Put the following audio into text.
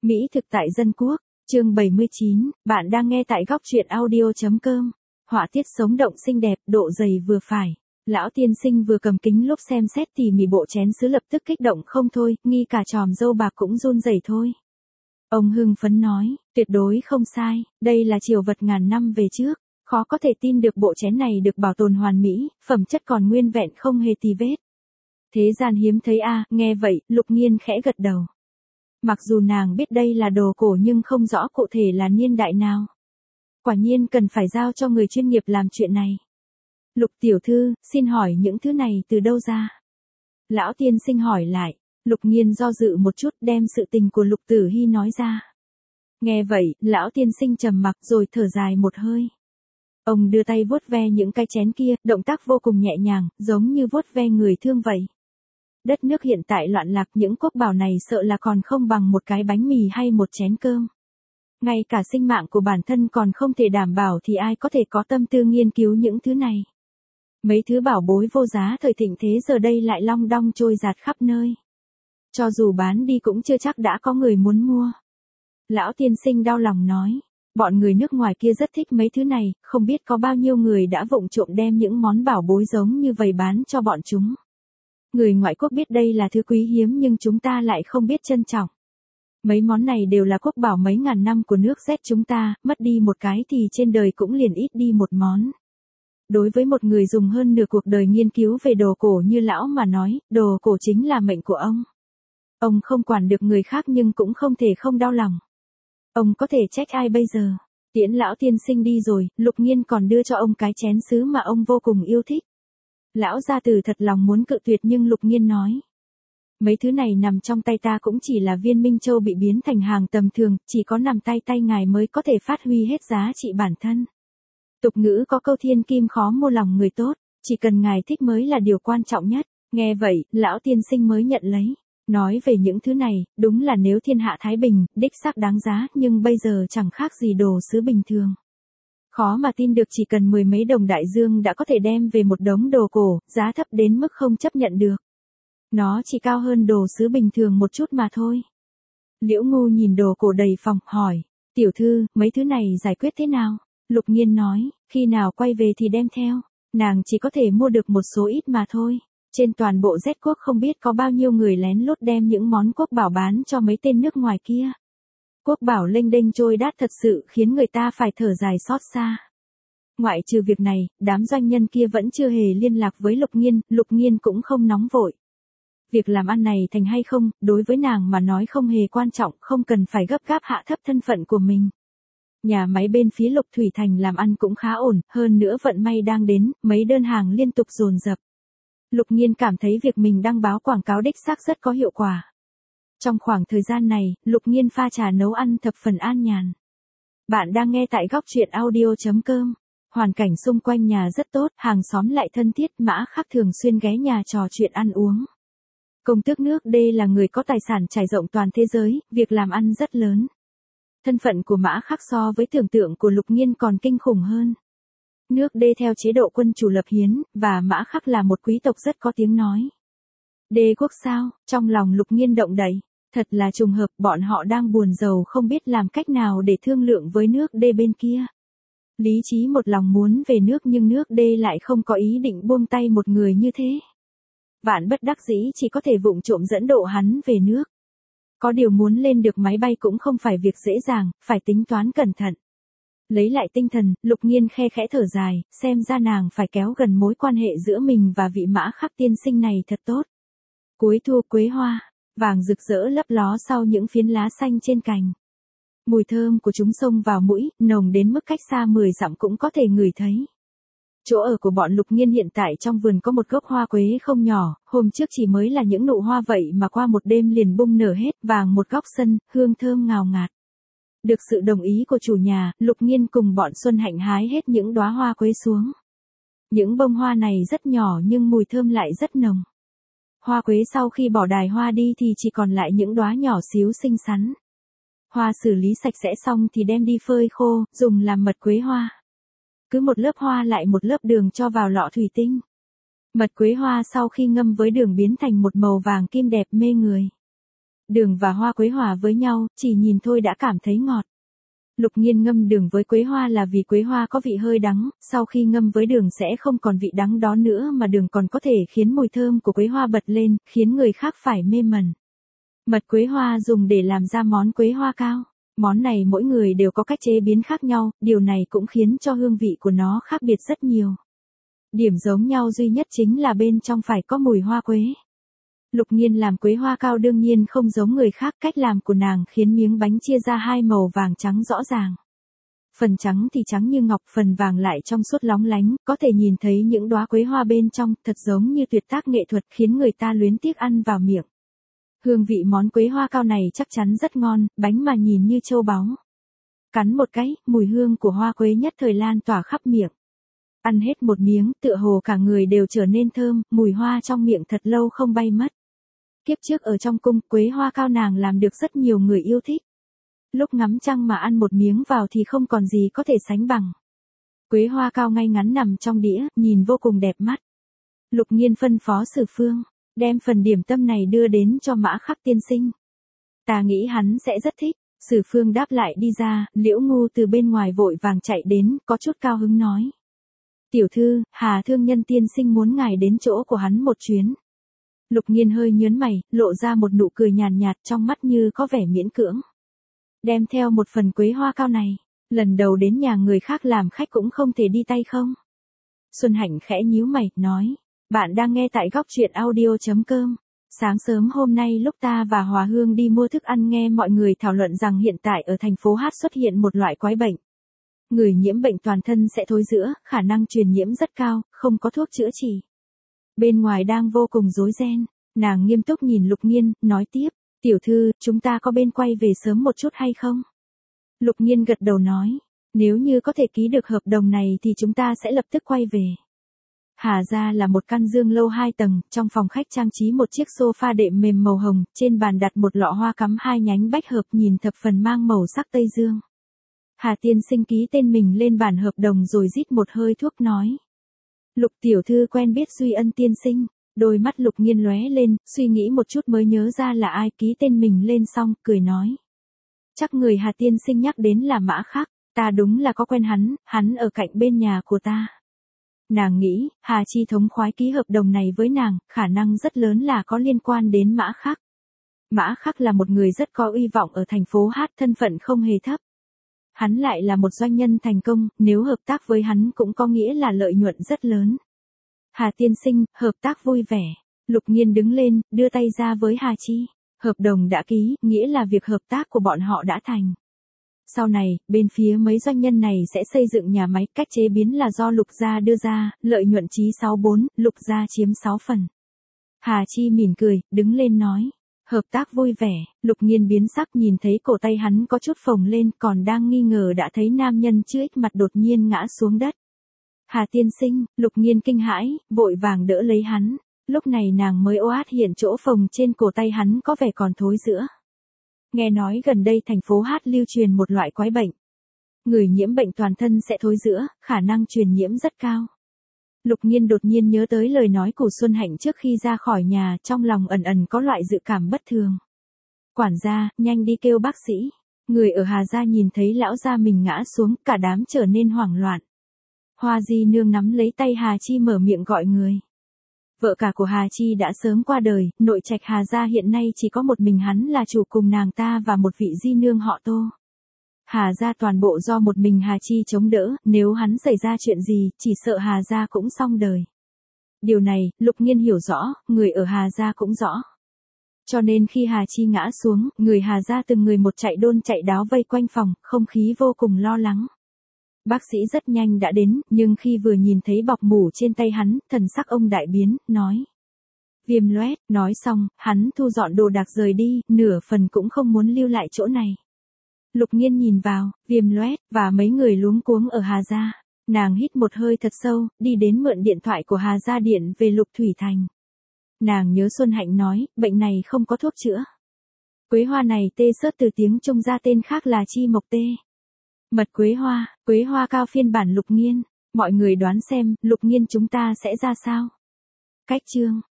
Mỹ thực tại dân quốc, chương 79, bạn đang nghe tại góc truyện audio.com. Họa tiết sống động xinh đẹp, độ dày vừa phải. Lão tiên sinh vừa cầm kính lúp xem xét tỉ mỉ bộ chén sứ lập tức kích động không thôi, nghi cả tròm râu bạc cũng run rẩy thôi. Ông hưng phấn nói, tuyệt đối không sai, đây là triều vật ngàn năm về trước, khó có thể tin được bộ chén này được bảo tồn hoàn mỹ, phẩm chất còn nguyên vẹn không hề tì vết. Thế gian hiếm thấy a, nghe vậy, Lục Nghiên khẽ gật đầu. Mặc dù nàng biết đây là đồ cổ nhưng không rõ cụ thể là niên đại nào. Quả nhiên cần phải giao cho người chuyên nghiệp làm chuyện này. Lục tiểu thư, xin hỏi những thứ này từ đâu ra? Lão tiên sinh hỏi lại. Lục Nghiên do dự một chút đem sự tình của Lục Tử Hy nói ra. Nghe vậy, lão tiên sinh trầm mặc rồi thở dài một hơi. Ông đưa tay vuốt ve những cái chén kia, động tác vô cùng nhẹ nhàng, giống như vuốt ve người thương vậy. Đất nước hiện tại loạn lạc, những quốc bảo này sợ là còn không bằng một cái bánh mì hay một chén cơm. Ngay cả sinh mạng của bản thân còn không thể đảm bảo thì ai có thể có tâm tư nghiên cứu những thứ này. Mấy thứ bảo bối vô giá thời thịnh thế giờ đây lại long đong trôi dạt khắp nơi. Cho dù bán đi cũng chưa chắc đã có người muốn mua. Lão tiên sinh đau lòng nói, bọn người nước ngoài kia rất thích mấy thứ này, không biết có bao nhiêu người đã vụng trộm đem những món bảo bối giống như vậy bán cho bọn chúng. Người ngoại quốc biết đây là thứ quý hiếm nhưng chúng ta lại không biết trân trọng. Mấy món này đều là quốc bảo mấy ngàn năm của nước Z chúng ta, mất đi một cái thì trên đời cũng liền ít đi một món. Đối với một người dùng hơn nửa cuộc đời nghiên cứu về đồ cổ như lão mà nói, đồ cổ chính là mệnh của ông. Ông không quản được người khác nhưng cũng không thể không đau lòng. Ông có thể trách ai bây giờ? Tiễn lão tiên sinh đi rồi, Lục Nghiên còn đưa cho ông cái chén sứ mà ông vô cùng yêu thích. Lão gia tử thật lòng muốn cự tuyệt nhưng Lục Nghiên nói. Mấy thứ này nằm trong tay ta cũng chỉ là viên minh châu bị biến thành hàng tầm thường, chỉ có nằm tay ngài mới có thể phát huy hết giá trị bản thân. Tục ngữ có câu thiên kim khó mua lòng người tốt, chỉ cần ngài thích mới là điều quan trọng nhất. Nghe vậy, lão tiên sinh mới nhận lấy. Nói về những thứ này, đúng là nếu thiên hạ thái bình, đích xác đáng giá, nhưng bây giờ chẳng khác gì đồ sứ bình thường. Khó mà tin được chỉ cần 10 mấy đồng đại dương đã có thể đem về một đống đồ cổ, giá thấp đến mức không chấp nhận được. Nó chỉ cao hơn đồ sứ bình thường một chút mà thôi. Liễu Ngu nhìn đồ cổ đầy phòng, hỏi, tiểu thư, mấy thứ này giải quyết thế nào? Lục Nghiên nói, khi nào quay về thì đem theo, nàng chỉ có thể mua được một số ít mà thôi. Trên toàn bộ Z quốc không biết có bao nhiêu người lén lút đem những món quốc bảo bán cho mấy tên nước ngoài kia. Quốc bảo lênh đênh trôi đát thật sự khiến người ta phải thở dài xót xa. Ngoại trừ việc này, đám doanh nhân kia vẫn chưa hề liên lạc với Lục Nghiên cũng không nóng vội. Việc làm ăn này thành hay không, đối với nàng mà nói không hề quan trọng, không cần phải gấp gáp hạ thấp thân phận của mình. Nhà máy bên phía Lục Thủy Thành làm ăn cũng khá ổn, hơn nữa vận may đang đến, mấy đơn hàng liên tục dồn dập. Lục Nghiên cảm thấy việc mình đăng báo quảng cáo đích xác rất có hiệu quả. Trong khoảng thời gian này, Lục Nghiên pha trà nấu ăn thập phần an nhàn. Bạn đang nghe tại góc truyện audio.com. Hoàn cảnh xung quanh nhà rất tốt, hàng xóm lại thân thiết, Mã Khắc thường xuyên ghé nhà trò chuyện ăn uống. Công tước nước D là người có tài sản trải rộng toàn thế giới, việc làm ăn rất lớn. Thân phận của Mã Khắc so với tưởng tượng của Lục Nghiên còn kinh khủng hơn. Nước D theo chế độ quân chủ lập hiến, và Mã Khắc là một quý tộc rất có tiếng nói. Đế quốc sao? Trong lòng Lục Nghiên động đậy. Thật là trùng hợp, bọn họ đang buồn rầu không biết làm cách nào để thương lượng với nước D bên kia. Lý trí một lòng muốn về nước nhưng nước D lại không có ý định buông tay một người như thế. Vạn bất đắc dĩ chỉ có thể vụng trộm dẫn độ hắn về nước. Có điều muốn lên được máy bay cũng không phải việc dễ dàng, phải tính toán cẩn thận. Lấy lại tinh thần, Lục Nghiên khe khẽ thở dài, xem ra nàng phải kéo gần mối quan hệ giữa mình và vị Mã Khắc tiên sinh này thật tốt. Cuối thu quế hoa, vàng rực rỡ lấp ló sau những phiến lá xanh trên cành. Mùi thơm của chúng xông vào mũi, nồng đến mức cách xa 10 dặm cũng có thể ngửi thấy. Chỗ ở của bọn Lục Nghiên hiện tại trong vườn có một gốc hoa quế không nhỏ, hôm trước chỉ mới là những nụ hoa vậy mà qua một đêm liền bung nở hết, vàng một góc sân, hương thơm ngào ngạt. Được sự đồng ý của chủ nhà, Lục Nghiên cùng bọn Xuân Hạnh hái hết những đóa hoa quế xuống. Những bông hoa này rất nhỏ nhưng mùi thơm lại rất nồng. Hoa quế sau khi bỏ đài hoa đi thì chỉ còn lại những đóa nhỏ xíu xinh xắn. Hoa xử lý sạch sẽ xong thì đem đi phơi khô, dùng làm mật quế hoa. Cứ một lớp hoa lại một lớp đường cho vào lọ thủy tinh. Mật quế hoa sau khi ngâm với đường biến thành một màu vàng kim đẹp mê người. Đường và hoa quế hòa với nhau, chỉ nhìn thôi đã cảm thấy ngọt. Lục Nhiên ngâm đường với quế hoa là vì quế hoa có vị hơi đắng, sau khi ngâm với đường sẽ không còn vị đắng đó nữa mà đường còn có thể khiến mùi thơm của quế hoa bật lên, khiến người khác phải mê mẩn. Mật quế hoa dùng để làm ra món quế hoa cao. Món này mỗi người đều có cách chế biến khác nhau, điều này cũng khiến cho hương vị của nó khác biệt rất nhiều. Điểm giống nhau duy nhất chính là bên trong phải có mùi hoa quế. Lục Nhiên làm quế hoa cao đương nhiên không giống người khác, cách làm của nàng khiến miếng bánh chia ra hai màu vàng trắng rõ ràng. Phần trắng thì trắng như ngọc, phần vàng lại trong suốt lóng lánh, có thể nhìn thấy những đóa quế hoa bên trong, thật giống như tuyệt tác nghệ thuật khiến người ta luyến tiếc ăn vào miệng. Hương vị món quế hoa cao này chắc chắn rất ngon, bánh mà nhìn như châu báu. Cắn một cái, mùi hương của hoa quế nhất thời lan tỏa khắp miệng. Ăn hết một miếng, tựa hồ cả người đều trở nên thơm, mùi hoa trong miệng thật lâu không bay mất. Kiếp trước ở trong cung, quế hoa cao nàng làm được rất nhiều người yêu thích. Lúc ngắm trăng mà ăn một miếng vào thì không còn gì có thể sánh bằng. Quế hoa cao ngay ngắn nằm trong đĩa, nhìn vô cùng đẹp mắt. Lục Nhiên phân phó Sử Phương, đem phần điểm tâm này đưa đến cho Mã Khắc tiên sinh. Ta nghĩ hắn sẽ rất thích. Sử Phương đáp lại đi ra, Liễu Ngu từ bên ngoài vội vàng chạy đến, có chút cao hứng nói. Tiểu thư, Hà thương nhân tiên sinh muốn ngài đến chỗ của hắn một chuyến. Lục Nhiên hơi nhớn mày, lộ ra một nụ cười nhàn nhạt trong mắt như có vẻ miễn cưỡng. Đem theo một phần quế hoa cao này, lần đầu đến nhà người khác làm khách cũng không thể đi tay không. Xuân Hạnh khẽ nhíu mày, nói. Bạn đang nghe tại góc truyện audio.com. Sáng sớm hôm nay lúc ta và Hòa Hương đi mua thức ăn nghe mọi người thảo luận rằng hiện tại ở thành phố Hát xuất hiện một loại quái bệnh. Người nhiễm bệnh toàn thân sẽ thối rữa, khả năng truyền nhiễm rất cao, không có thuốc chữa trị. Bên ngoài đang vô cùng rối ren, nàng nghiêm túc nhìn Lục Nhiên, nói tiếp, tiểu thư, chúng ta có bên quay về sớm một chút hay không? Lục Nhiên gật đầu nói, nếu như có thể ký được hợp đồng này thì chúng ta sẽ lập tức quay về. Hà gia là một căn dương lâu 2 tầng, trong phòng khách trang trí một chiếc sofa đệm mềm màu hồng, trên bàn đặt một lọ hoa cắm 2 nhánh bách hợp nhìn thập phần mang màu sắc Tây Dương. Hà tiên sinh ký tên mình lên bản hợp đồng rồi rít một hơi thuốc nói. Lục tiểu thư quen biết Duy Ân tiên sinh, đôi mắt Lục Nhiên lóe lên, suy nghĩ một chút mới nhớ ra là ai ký tên mình lên xong, cười nói. Chắc người Hà tiên sinh nhắc đến là Mã Khắc, ta đúng là có quen hắn ở cạnh bên nhà của ta. Nàng nghĩ, Hà Chi thống khoái ký hợp đồng này với nàng, khả năng rất lớn là có liên quan đến Mã Khắc. Mã Khắc là một người rất có uy vọng ở thành phố Hát, thân phận không hề thấp. Hắn lại là một doanh nhân thành công, nếu hợp tác với hắn cũng có nghĩa là lợi nhuận rất lớn. Hà tiên sinh, hợp tác vui vẻ. Lục Nhiên đứng lên, đưa tay ra với Hà Chi. Hợp đồng đã ký, nghĩa là việc hợp tác của bọn họ đã thành. Sau này, bên phía mấy doanh nhân này sẽ xây dựng nhà máy, cách chế biến là do Lục gia đưa ra, lợi nhuận chí 64, Lục gia chiếm 6 phần. Hà Chi mỉm cười, đứng lên nói. Hợp tác vui vẻ, Lục Nhiên biến sắc nhìn thấy cổ tay hắn có chút phồng lên, còn đang nghi ngờ đã thấy nam nhân chưa ít mặt đột nhiên ngã xuống đất. Hà tiên sinh, Lục Nhiên kinh hãi, vội vàng đỡ lấy hắn. Lúc này nàng mới oát hiện chỗ phồng trên cổ tay hắn có vẻ còn thối rữa. Nghe nói gần đây thành phố Hát lưu truyền một loại quái bệnh. Người nhiễm bệnh toàn thân sẽ thối rữa, khả năng truyền nhiễm rất cao. Lục Nhiên đột nhiên nhớ tới lời nói của Xuân Hạnh trước khi ra khỏi nhà, trong lòng ẩn ẩn có loại dự cảm bất thường. Quản gia, nhanh đi kêu bác sĩ. Người ở Hà gia nhìn thấy lão gia mình ngã xuống, cả đám trở nên hoảng loạn. Hoa Di nương nắm lấy tay Hà Chi mở miệng gọi người. Vợ cả của Hà Chi đã sớm qua đời, nội trạch Hà gia hiện nay chỉ có một mình hắn là chủ cùng nàng ta và một vị di nương họ Tô. Hà gia toàn bộ do một mình Hà Chi chống đỡ, nếu hắn xảy ra chuyện gì, chỉ sợ Hà gia cũng xong đời. Điều này, Lục Nhiên hiểu rõ, người ở Hà gia cũng rõ. Cho nên khi Hà Chi ngã xuống, người Hà gia từng người một chạy đôn chạy đáo vây quanh phòng, không khí vô cùng lo lắng. Bác sĩ rất nhanh đã đến, nhưng khi vừa nhìn thấy bọc mủ trên tay hắn, thần sắc ông đại biến, nói. Viêm loét, nói xong, hắn thu dọn đồ đạc rời đi, nửa phần cũng không muốn lưu lại chỗ này. Lục Nhiên nhìn vào, Viêm loét, và mấy người luống cuống ở Hà gia. Nàng hít một hơi thật sâu, đi đến mượn điện thoại của Hà gia điện về Lục Thủy Thành. Nàng nhớ Xuân Hạnh nói, bệnh này không có thuốc chữa. Quế hoa này tê sớt từ tiếng Trung ra tên khác là chi mộc tê. Mật quế hoa cao phiên bản Lục Nhiên. Mọi người đoán xem, Lục Nhiên chúng ta sẽ ra sao? Cách chương.